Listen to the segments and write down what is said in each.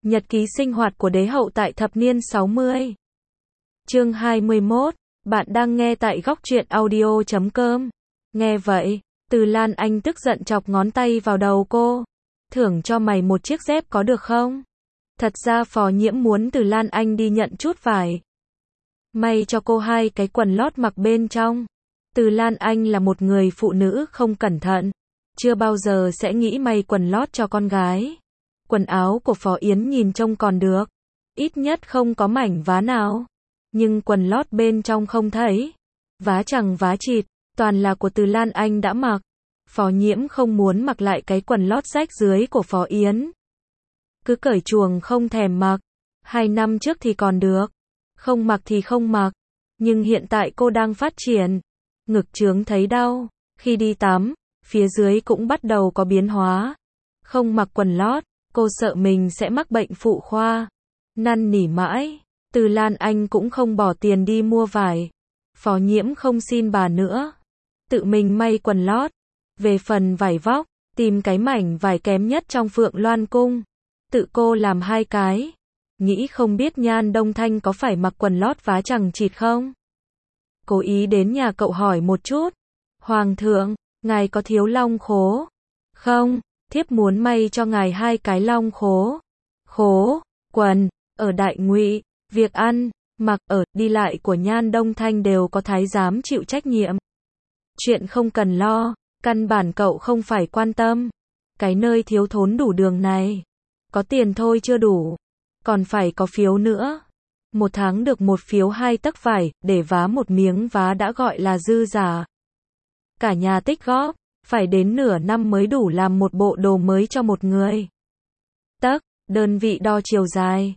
Nhật ký sinh hoạt của đế hậu tại thập niên 60. Chương 21. Bạn đang nghe tại góc truyện audio.com. Nghe vậy, Từ Lan Anh tức giận chọc ngón tay vào đầu cô. Thưởng cho mày một chiếc dép có được không? Thật ra Phó Nhiễm muốn Từ Lan Anh đi nhận chút vải. May cho cô 2 cái quần lót mặc bên trong. Từ Lan Anh là một người phụ nữ không cẩn thận. Chưa bao giờ sẽ nghĩ may quần lót cho con gái. Quần áo của Phó Yến nhìn trông còn được. Ít nhất không có mảnh vá nào. Nhưng quần lót bên trong không thấy. Vá chằng vá chịt, toàn là của Từ Lan Anh đã mặc. Phó Nhiễm không muốn mặc lại cái quần lót rách dưới của Phó Yến. Cứ cởi chuồng không thèm mặc. 2 năm trước thì còn được. Không mặc thì không mặc. Nhưng hiện tại cô đang phát triển. Ngực trướng thấy đau. Khi đi tắm, phía dưới cũng bắt đầu có biến hóa. Không mặc quần lót, cô sợ mình sẽ mắc bệnh phụ khoa. Năn nỉ mãi. Từ Lan Anh cũng không bỏ tiền đi mua vải. Phó Nhiễm không xin bà nữa. Tự mình may quần lót. Về phần vải vóc, tìm cái mảnh vải kém nhất trong Phượng Loan Cung. Tự cô làm 2 cái. Nghĩ không biết Nhan Đông Thanh có phải mặc quần lót vá chằng chịt không? Cố ý đến nhà cậu hỏi một chút. Hoàng thượng, ngài có thiếu long khố? Không, thiếp muốn may cho ngài 2 cái long khố. Khố, quần, ở Đại Ngụy, việc ăn, mặc, ở, đi lại của Nhan Đông Thanh đều có thái giám chịu trách nhiệm. Chuyện không cần lo, căn bản cậu không phải quan tâm. Cái nơi thiếu thốn đủ đường này. Có tiền thôi chưa đủ. Còn phải có phiếu nữa. 1 tháng được 1 phiếu 2 tấc vải, để vá một miếng vá đã gọi là dư giả. Cả nhà tích góp, phải đến nửa năm mới đủ làm một bộ đồ mới cho một người. Tấc, đơn vị đo chiều dài.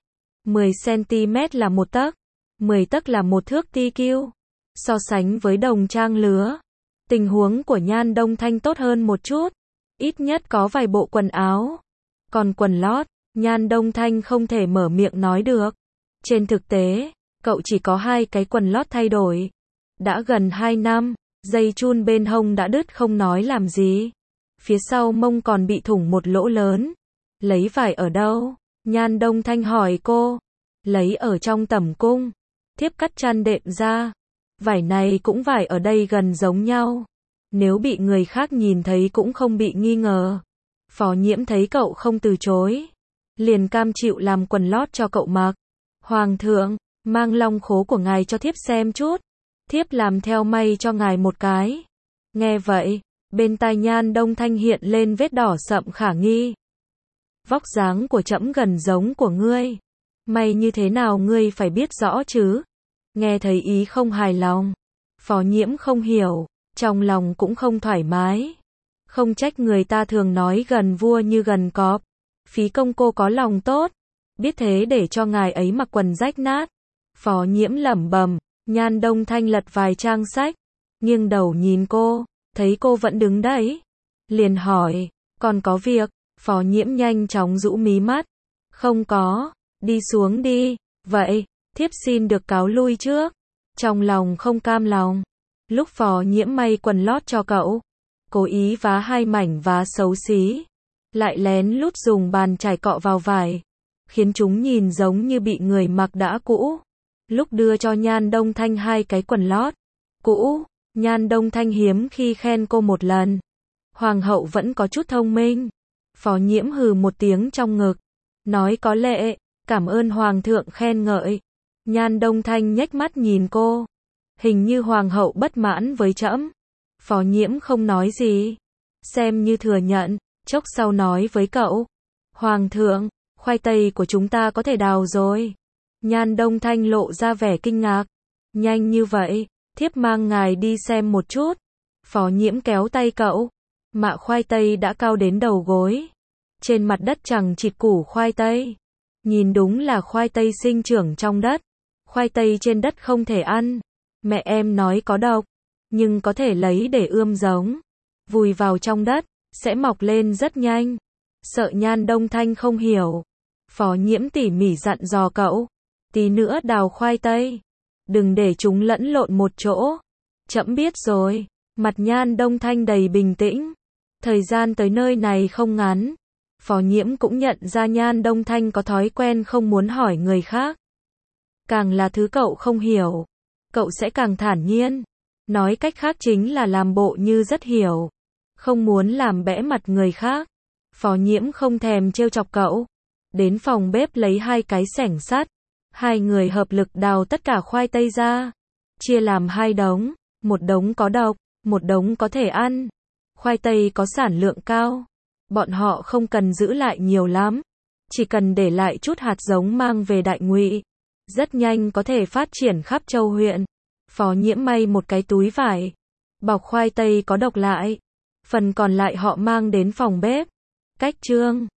10cm là 1 tấc. 10 tấc là 1 thước TQ. So sánh với đồng trang lứa, tình huống của Nhan Đông Thanh tốt hơn một chút. Ít nhất có vài bộ quần áo. Còn quần lót, Nhan Đông Thanh không thể mở miệng nói được. Trên thực tế, cậu chỉ có 2 cái quần lót thay đổi. Đã gần 2 năm, dây chun bên hông đã đứt không nói làm gì. Phía sau mông còn bị thủng một lỗ lớn. Lấy vải ở đâu? Nhan Đông Thanh hỏi cô. Lấy ở trong tẩm cung. Thiếp cắt chăn đệm ra. Vải này cũng vải ở đây gần giống nhau. Nếu bị người khác nhìn thấy cũng không bị nghi ngờ. Phó Nhiễm thấy cậu không từ chối. Liền cam chịu làm quần lót cho cậu mặc. Hoàng thượng, mang long khố của ngài cho thiếp xem chút. Thiếp làm theo may cho ngài một cái. Nghe vậy, bên tai Nhan Đông Thanh hiện lên vết đỏ sậm khả nghi. Vóc dáng của trẫm gần giống của ngươi. May như thế nào ngươi phải biết rõ chứ. Nghe thấy ý không hài lòng. Phó Nhiễm không hiểu, trong lòng cũng không thoải mái. Không trách người ta thường nói gần vua như gần cọp. Phí công cô có lòng tốt. Biết thế để cho ngài ấy mặc quần rách nát. Phó Nhiễm lẩm bẩm. Nhan Đông Thanh lật vài trang sách. Nghiêng đầu nhìn cô. Thấy cô vẫn đứng đấy. Liền hỏi. Còn có việc. Phó Nhiễm nhanh chóng rũ mí mắt. Không có. Đi xuống đi. Vậy, thiếp xin được cáo lui trước. Trong lòng không cam lòng. Lúc Phó Nhiễm may quần lót cho cậu. Cố ý vá 2 mảnh vá xấu xí. Lại lén lút dùng bàn chải cọ vào vải. Khiến chúng nhìn giống như bị người mặc đã cũ. Lúc đưa cho Nhan Đông Thanh 2 cái quần lót cũ, Nhan Đông Thanh hiếm khi khen cô một lần. Hoàng hậu vẫn có chút thông minh. Phó Nhiễm hừ một tiếng trong ngực. Nói có lệ, cảm ơn Hoàng thượng khen ngợi. Nhan Đông Thanh nhếch mắt nhìn cô. Hình như Hoàng hậu bất mãn với trẫm. Phó Nhiễm không nói gì. Xem như thừa nhận, chốc sau nói với cậu. Hoàng thượng, khoai tây của chúng ta có thể đào rồi. Nhan Đông Thanh lộ ra vẻ kinh ngạc. Nhanh như vậy, thiếp mang ngài đi xem một chút. Phó Nhiễm kéo tay cậu. Mạ khoai tây đã cao đến đầu gối. Trên mặt đất chẳng chịt củ khoai tây. Nhìn đúng là khoai tây sinh trưởng trong đất. Khoai tây trên đất không thể ăn. Mẹ em nói có độc. Nhưng có thể lấy để ươm giống. Vùi vào trong đất, sẽ mọc lên rất nhanh. Sợ Nhan Đông Thanh không hiểu. Phó Nhiễm tỉ mỉ dặn dò cậu. Tí nữa đào khoai tây. Đừng để chúng lẫn lộn một chỗ. Trẫm biết rồi. Mặt Nhan Đông Thanh đầy bình tĩnh. Thời gian tới nơi này không ngắn. Phó Nhiễm cũng nhận ra Nhan Đông Thanh có thói quen không muốn hỏi người khác. Càng là thứ cậu không hiểu, cậu sẽ càng thản nhiên. Nói cách khác chính là làm bộ như rất hiểu, không muốn làm bẽ mặt người khác. Phó Nhiễm không thèm trêu chọc cậu. Đến phòng bếp lấy 2 cái xẻng sắt. Hai người hợp lực đào tất cả khoai tây ra. Chia làm 2 đống. Một đống có độc, một đống có thể ăn. Khoai tây có sản lượng cao. Bọn họ không cần giữ lại nhiều lắm. Chỉ cần để lại chút hạt giống mang về Đại Ngụy. Rất nhanh có thể phát triển khắp châu huyện. Phó Nhiễm may một cái túi vải. Bọc khoai tây có độc lại. Phần còn lại họ mang đến phòng bếp. Cách chương